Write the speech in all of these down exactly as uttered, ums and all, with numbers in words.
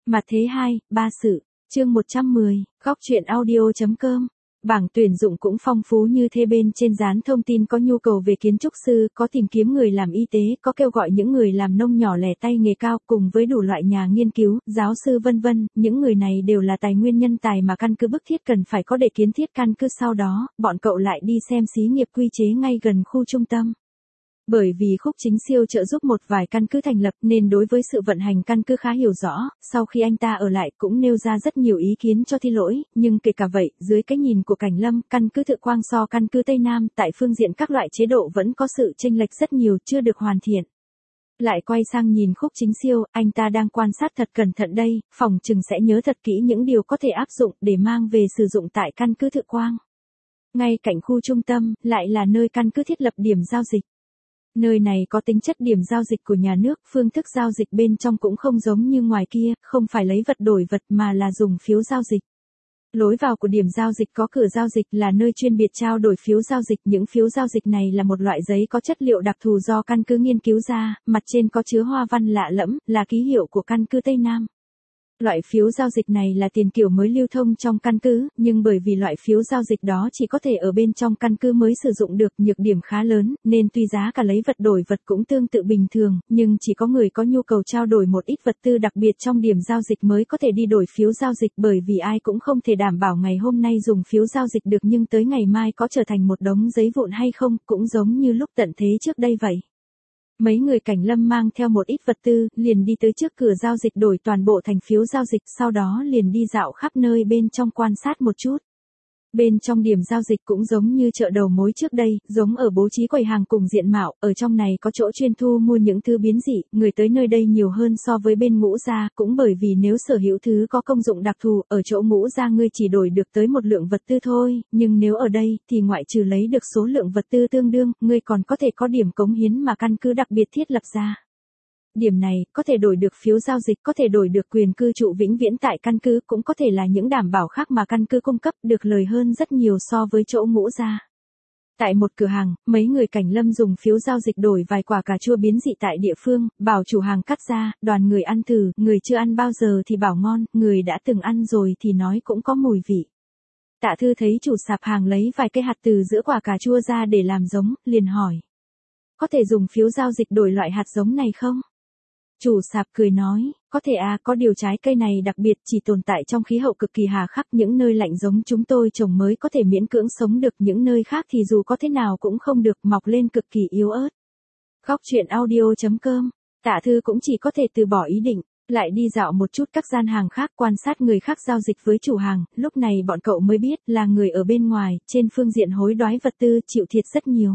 Mặt thế hai, ba sự, chương một trăm mười, góc truyện audio.com. Bảng tuyển dụng cũng phong phú như thế, bên trên dán thông tin có nhu cầu về kiến trúc sư, có tìm kiếm người làm y tế, có kêu gọi những người làm nông nhỏ lẻ tay nghề cao, cùng với đủ loại nhà nghiên cứu, giáo sư vân vân, những người này đều là tài nguyên nhân tài mà căn cứ bức thiết cần phải có để kiến thiết căn cứ. Sau đó, bọn cậu lại đi xem xí nghiệp quy chế ngay gần khu trung tâm. Bởi vì Khúc Chính Siêu trợ giúp một vài căn cứ thành lập nên đối với sự vận hành căn cứ khá hiểu rõ, sau khi anh ta ở lại cũng nêu ra rất nhiều ý kiến cho thi lỗi, nhưng kể cả vậy, dưới cái nhìn của Cảnh Lâm, căn cứ Thượng Quang so căn cứ Tây Nam tại phương diện các loại chế độ vẫn có sự chênh lệch rất nhiều, chưa được hoàn thiện. Lại quay sang nhìn Khúc Chính Siêu, anh ta đang quan sát thật cẩn thận đây, phòng chừng sẽ nhớ thật kỹ những điều có thể áp dụng để mang về sử dụng tại căn cứ Thượng Quang. Ngay cạnh khu trung tâm, lại là nơi căn cứ thiết lập điểm giao dịch. Nơi này có tính chất điểm giao dịch của nhà nước, phương thức giao dịch bên trong cũng không giống như ngoài kia, không phải lấy vật đổi vật mà là dùng phiếu giao dịch. Lối vào của điểm giao dịch có cửa giao dịch là nơi chuyên biệt trao đổi phiếu giao dịch. Những phiếu giao dịch này là một loại giấy có chất liệu đặc thù do căn cứ nghiên cứu ra, mặt trên có chứa hoa văn lạ lẫm, là ký hiệu của căn cứ Tây Nam. Loại phiếu giao dịch này là tiền kiểu mới lưu thông trong căn cứ, nhưng bởi vì loại phiếu giao dịch đó chỉ có thể ở bên trong căn cứ mới sử dụng được, nhược điểm khá lớn, nên tuy giá cả lấy vật đổi vật cũng tương tự bình thường, nhưng chỉ có người có nhu cầu trao đổi một ít vật tư đặc biệt trong điểm giao dịch mới có thể đi đổi phiếu giao dịch, bởi vì ai cũng không thể đảm bảo ngày hôm nay dùng phiếu giao dịch được nhưng tới ngày mai có trở thành một đống giấy vụn hay không, cũng giống như lúc tận thế trước đây vậy. Mấy người Cảnh Lâm mang theo một ít vật tư, liền đi tới trước cửa giao dịch đổi toàn bộ thành phiếu giao dịch, sau đó liền đi dạo khắp nơi bên trong quan sát một chút. Bên trong điểm giao dịch cũng giống như chợ đầu mối trước đây, giống ở bố trí quầy hàng cùng diện mạo, ở trong này có chỗ chuyên thu mua những thứ biến dị, người tới nơi đây nhiều hơn so với bên Ngũ Gia, cũng bởi vì nếu sở hữu thứ có công dụng đặc thù, ở chỗ Ngũ Gia ngươi chỉ đổi được tới một lượng vật tư thôi, nhưng nếu ở đây, thì ngoại trừ lấy được số lượng vật tư tương đương, ngươi còn có thể có điểm cống hiến mà căn cứ đặc biệt thiết lập ra. Điểm này, có thể đổi được phiếu giao dịch, có thể đổi được quyền cư trụ vĩnh viễn tại căn cứ, cũng có thể là những đảm bảo khác mà căn cứ cung cấp, được lời hơn rất nhiều so với chỗ Ngũ Gia. Tại một cửa hàng, mấy người Cảnh Lâm dùng phiếu giao dịch đổi vài quả cà chua biến dị tại địa phương, bảo chủ hàng cắt ra, đoàn người ăn thử, người chưa ăn bao giờ thì bảo ngon, người đã từng ăn rồi thì nói cũng có mùi vị. Tạ Thư thấy chủ sạp hàng lấy vài cây hạt từ giữa quả cà chua ra để làm giống, liền hỏi. Có thể dùng phiếu giao dịch đổi loại hạt giống này không? Chủ sạp cười nói, có thể à, có điều trái cây này đặc biệt chỉ tồn tại trong khí hậu cực kỳ hà khắc, những nơi lạnh giống chúng tôi trồng mới có thể miễn cưỡng sống được, những nơi khác thì dù có thế nào cũng không được, mọc lên cực kỳ yếu ớt. Góc truyện audio.com, Tạ Thư cũng chỉ có thể từ bỏ ý định, lại đi dạo một chút các gian hàng khác quan sát người khác giao dịch với chủ hàng, lúc này bọn cậu mới biết là người ở bên ngoài, trên phương diện hối đoái vật tư chịu thiệt rất nhiều.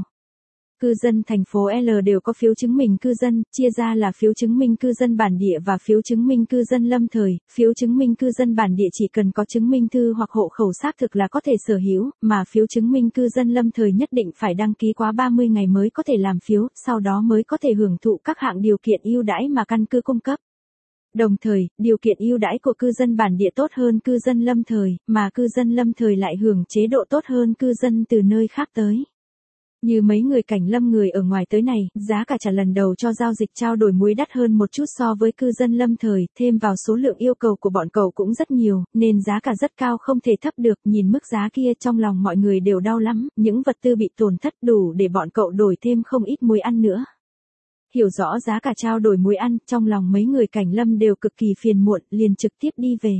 Cư dân thành phố L đều có phiếu chứng minh cư dân, chia ra là phiếu chứng minh cư dân bản địa và phiếu chứng minh cư dân lâm thời. Phiếu chứng minh cư dân bản địa chỉ cần có chứng minh thư hoặc hộ khẩu xác thực là có thể sở hữu, mà phiếu chứng minh cư dân lâm thời nhất định phải đăng ký quá ba mươi ngày mới có thể làm phiếu, sau đó mới có thể hưởng thụ các hạng điều kiện ưu đãi mà căn cứ cung cấp. Đồng thời, điều kiện ưu đãi của cư dân bản địa tốt hơn cư dân lâm thời, mà cư dân lâm thời lại hưởng chế độ tốt hơn cư dân từ nơi khác tới. Như mấy người Cảnh Lâm người ở ngoài tới này, giá cả trả lần đầu cho giao dịch trao đổi muối đắt hơn một chút so với cư dân lâm thời, thêm vào số lượng yêu cầu của bọn cậu cũng rất nhiều, nên giá cả rất cao không thể thấp được, nhìn mức giá kia trong lòng mọi người đều đau lắm, những vật tư bị tổn thất đủ để bọn cậu đổi thêm không ít muối ăn nữa. Hiểu rõ giá cả trao đổi muối ăn, trong lòng mấy người Cảnh Lâm đều cực kỳ phiền muộn, liền trực tiếp đi về.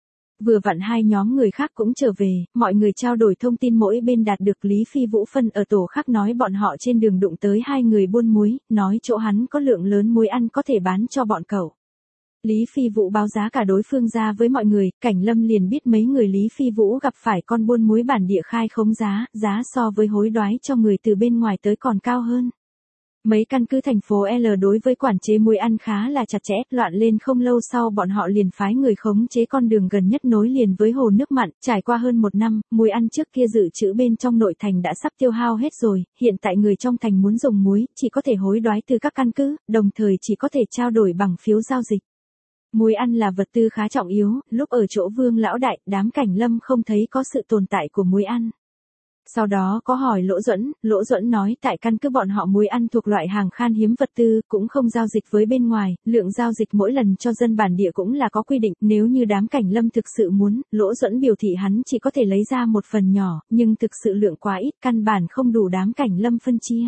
Vừa vặn hai nhóm người khác cũng trở về, mọi người trao đổi thông tin mỗi bên đạt được. Lý Phi Vũ phân ở tổ khác nói bọn họ trên đường đụng tới hai người buôn muối, nói chỗ hắn có lượng lớn muối ăn có thể bán cho bọn cậu. Lý Phi Vũ báo giá cả đối phương ra với mọi người, Cảnh Lâm liền biết mấy người Lý Phi Vũ gặp phải con buôn muối bản địa khai khống giá, giá so với hối đoái cho người từ bên ngoài tới còn cao hơn. Mấy căn cứ thành phố L đối với quản chế muối ăn khá là chặt chẽ, loạn lên không lâu sau bọn họ liền phái người khống chế con đường gần nhất nối liền với hồ nước mặn, trải qua hơn một năm, muối ăn trước kia dự trữ bên trong nội thành đã sắp tiêu hao hết rồi, hiện tại người trong thành muốn dùng muối, chỉ có thể hối đoái từ các căn cứ, đồng thời chỉ có thể trao đổi bằng phiếu giao dịch. Muối ăn là vật tư khá trọng yếu, lúc ở chỗ Vương Lão Đại, đám Cảnh Lâm không thấy có sự tồn tại của muối ăn. Sau đó có hỏi Lỗ Duẫn, Lỗ Duẫn nói tại căn cứ bọn họ muối ăn thuộc loại hàng khan hiếm vật tư, cũng không giao dịch với bên ngoài, lượng giao dịch mỗi lần cho dân bản địa cũng là có quy định, nếu như đám Cảnh Lâm thực sự muốn, Lỗ Duẫn biểu thị hắn chỉ có thể lấy ra một phần nhỏ, nhưng thực sự lượng quá ít, căn bản không đủ đám Cảnh Lâm phân chia.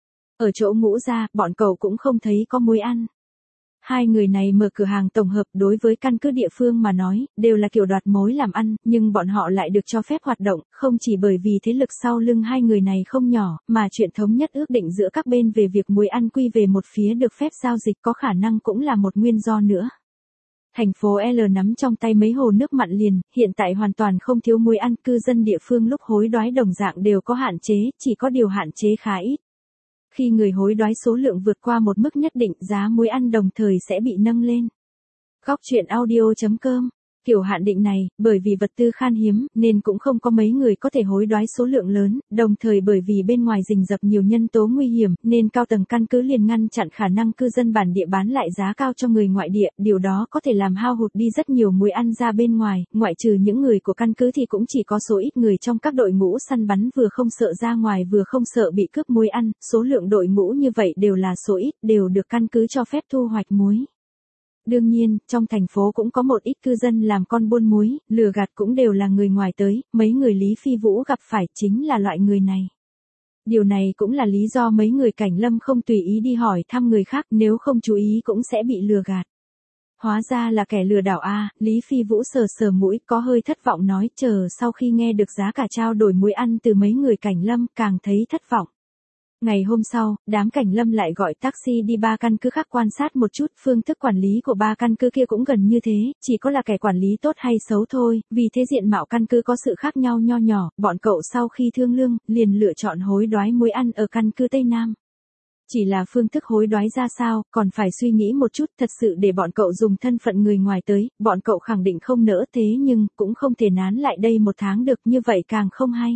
Ở chỗ Ngũ Gia, bọn cậu cũng không thấy có muối ăn. Hai người này mở cửa hàng tổng hợp đối với căn cứ địa phương mà nói, đều là kiểu đoạt mối làm ăn, nhưng bọn họ lại được cho phép hoạt động, không chỉ bởi vì thế lực sau lưng hai người này không nhỏ, mà chuyện thống nhất ước định giữa các bên về việc muối ăn quy về một phía được phép giao dịch có khả năng cũng là một nguyên do nữa. Thành phố L nắm trong tay mấy hồ nước mặn liền, hiện tại hoàn toàn không thiếu muối ăn, cư dân địa phương lúc hối đoái đồng dạng đều có hạn chế, chỉ có điều hạn chế khá ít. Khi người hối đoái số lượng vượt qua một mức nhất định, giá muối ăn đồng thời sẽ bị nâng lên. Góc truyện audio chấm com. Kiểu hạn định này, bởi vì vật tư khan hiếm, nên cũng không có mấy người có thể hối đoái số lượng lớn, đồng thời bởi vì bên ngoài rình rập nhiều nhân tố nguy hiểm, nên cao tầng căn cứ liền ngăn chặn khả năng cư dân bản địa bán lại giá cao cho người ngoại địa, điều đó có thể làm hao hụt đi rất nhiều muối ăn ra bên ngoài, ngoại trừ những người của căn cứ thì cũng chỉ có số ít người trong các đội ngũ săn bắn vừa không sợ ra ngoài vừa không sợ bị cướp muối ăn, số lượng đội ngũ như vậy đều là số ít, đều được căn cứ cho phép thu hoạch muối. Đương nhiên, trong thành phố cũng có một ít cư dân làm con buôn muối, lừa gạt cũng đều là người ngoài tới, mấy người Lý Phi Vũ gặp phải chính là loại người này. Điều này cũng là lý do mấy người Cảnh Lâm không tùy ý đi hỏi thăm người khác, nếu không chú ý cũng sẽ bị lừa gạt. Hóa ra là kẻ lừa đảo a, Lý Phi Vũ sờ sờ mũi, có hơi thất vọng nói, chờ sau khi nghe được giá cả trao đổi muối ăn từ mấy người Cảnh Lâm, càng thấy thất vọng. Ngày hôm sau, đám Cảnh Lâm lại gọi taxi đi ba căn cứ khác quan sát một chút, phương thức quản lý của ba căn cứ kia cũng gần như thế, chỉ có là kẻ quản lý tốt hay xấu thôi, vì thế diện mạo căn cứ có sự khác nhau nho nhỏ, bọn cậu sau khi thương lượng, liền lựa chọn hối đoái muối ăn ở căn cứ Tây Nam. Chỉ là phương thức hối đoái ra sao, còn phải suy nghĩ một chút, thật sự để bọn cậu dùng thân phận người ngoài tới, bọn cậu khẳng định không nỡ thế nhưng, cũng không thể nán lại đây một tháng được, như vậy càng không hay.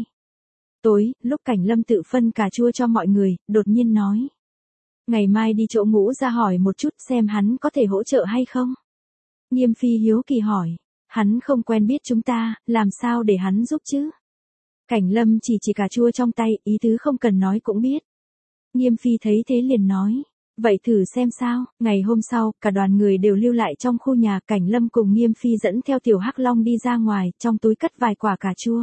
Tối, lúc Cảnh Lâm tự phân cà chua cho mọi người, đột nhiên nói. Ngày mai đi chỗ Ngũ ra hỏi một chút xem hắn có thể hỗ trợ hay không. Nghiêm Phi hiếu kỳ hỏi. Hắn không quen biết chúng ta, làm sao để hắn giúp chứ? Cảnh Lâm chỉ chỉ cà chua trong tay, ý tứ không cần nói cũng biết. Nghiêm Phi thấy thế liền nói. Vậy thử xem sao, ngày hôm sau, cả đoàn người đều lưu lại trong khu nhà, Cảnh Lâm cùng Nghiêm Phi dẫn theo Tiểu Hắc Long đi ra ngoài, trong túi cất vài quả cà chua.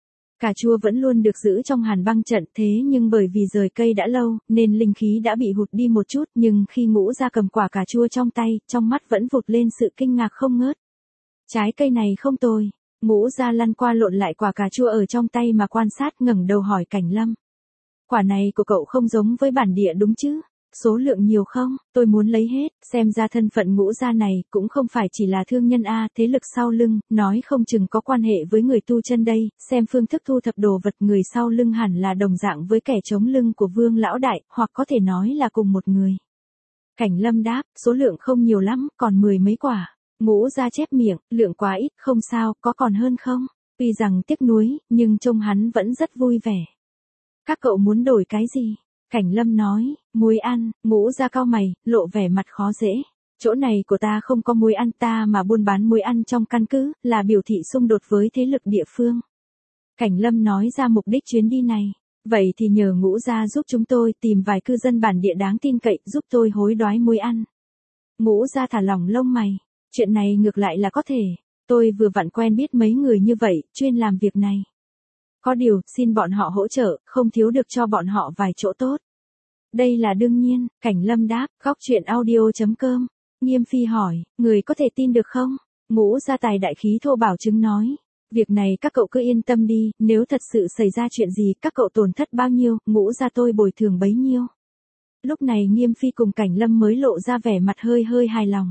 Cà chua vẫn luôn được giữ trong hàn băng trận, thế nhưng bởi vì rời cây đã lâu, nên linh khí đã bị hụt đi một chút, nhưng khi Ngũ ra cầm quả cà chua trong tay, trong mắt vẫn vụt lên sự kinh ngạc không ngớt. Trái cây này không tồi. Ngũ ra lăn qua lộn lại quả cà chua ở trong tay mà quan sát, ngẩng đầu hỏi Cảnh Lâm. Quả này của cậu không giống với bản địa đúng chứ? Số lượng nhiều không? Tôi muốn lấy hết, xem ra thân phận Ngũ gia này cũng không phải chỉ là thương nhân a, thế lực sau lưng, nói không chừng có quan hệ với người tu chân đây, xem phương thức thu thập đồ vật người sau lưng hẳn là đồng dạng với kẻ chống lưng của Vương lão đại, hoặc có thể nói là cùng một người. Cảnh Lâm đáp, số lượng không nhiều lắm, còn mười mấy quả. Ngũ gia chép miệng, lượng quá ít, không sao, có còn hơn không? Tuy rằng tiếc nuối, nhưng trông hắn vẫn rất vui vẻ. Các cậu muốn đổi cái gì? Cảnh Lâm nói, muối ăn. Ngũ ra cau mày, lộ vẻ mặt khó dễ. Chỗ này của ta không có muối ăn, ta mà buôn bán muối ăn trong căn cứ, là biểu thị xung đột với thế lực địa phương. Cảnh Lâm nói ra mục đích chuyến đi này. Vậy thì nhờ Ngũ ra giúp chúng tôi tìm vài cư dân bản địa đáng tin cậy, giúp tôi hối đoái muối ăn. Ngũ ra thả lỏng lông mày. Chuyện này ngược lại là có thể. Tôi vừa vặn quen biết mấy người như vậy, chuyên làm việc này. Có điều, xin bọn họ hỗ trợ, không thiếu được cho bọn họ vài chỗ tốt. Đây là đương nhiên, Cảnh Lâm đáp, góc truyện audio chấm com. Nghiêm Phi hỏi, người có thể tin được không? Ngũ ra tài đại khí thô bảo chứng nói. Việc này các cậu cứ yên tâm đi, nếu thật sự xảy ra chuyện gì, các cậu tổn thất bao nhiêu, Ngũ ra tôi bồi thường bấy nhiêu. Lúc này Nghiêm Phi cùng Cảnh Lâm mới lộ ra vẻ mặt hơi hơi hài lòng.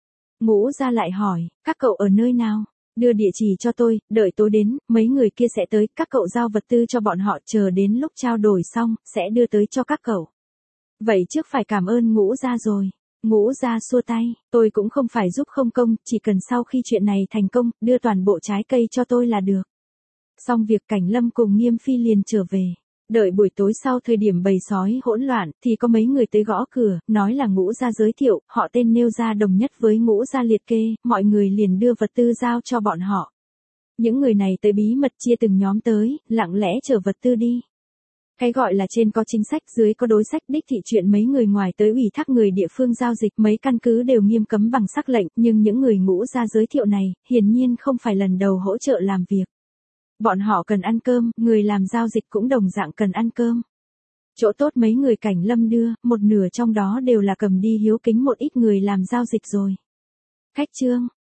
Ngũ ra lại hỏi, các cậu ở nơi nào? Đưa địa chỉ cho tôi, đợi tôi đến, mấy người kia sẽ tới, các cậu giao vật tư cho bọn họ, chờ đến lúc trao đổi xong, sẽ đưa tới cho các cậu. Vậy trước phải cảm ơn Ngũ gia rồi. Ngũ gia xua tay, tôi cũng không phải giúp không công, chỉ cần sau khi chuyện này thành công, đưa toàn bộ trái cây cho tôi là được. Xong việc Cảnh Lâm cùng Nghiêm Phi liền trở về. Đợi buổi tối sau thời điểm bầy sói hỗn loạn, thì có mấy người tới gõ cửa, nói là Ngũ gia giới thiệu, họ tên nêu ra đồng nhất với Ngũ gia liệt kê, mọi người liền đưa vật tư giao cho bọn họ. Những người này tới bí mật chia từng nhóm tới, lặng lẽ chở vật tư đi. Cái gọi là trên có chính sách dưới có đối sách, đích thị chuyện mấy người ngoài tới ủy thác người địa phương giao dịch mấy căn cứ đều nghiêm cấm bằng sắc lệnh, nhưng những người ngũ ra giới thiệu này, hiển nhiên không phải lần đầu hỗ trợ làm việc. Bọn họ cần ăn cơm, người làm giao dịch cũng đồng dạng cần ăn cơm. Chỗ tốt mấy người Cảnh Lâm đưa, một nửa trong đó đều là cầm đi hiếu kính một ít người làm giao dịch rồi. Khách trương,